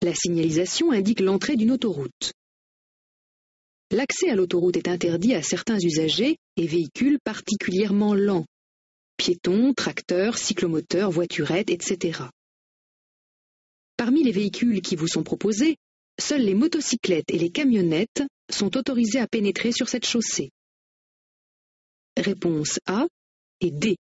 La signalisation indique l'entrée d'une autoroute. L'accès à l'autoroute est interdit à certains usagers et véhicules particulièrement lents, piétons, tracteurs, cyclomoteurs, voiturettes, etc. Parmi les véhicules qui vous sont proposés, seules les motocyclettes et les camionnettes sont autorisées à pénétrer sur cette chaussée. Réponse A et D.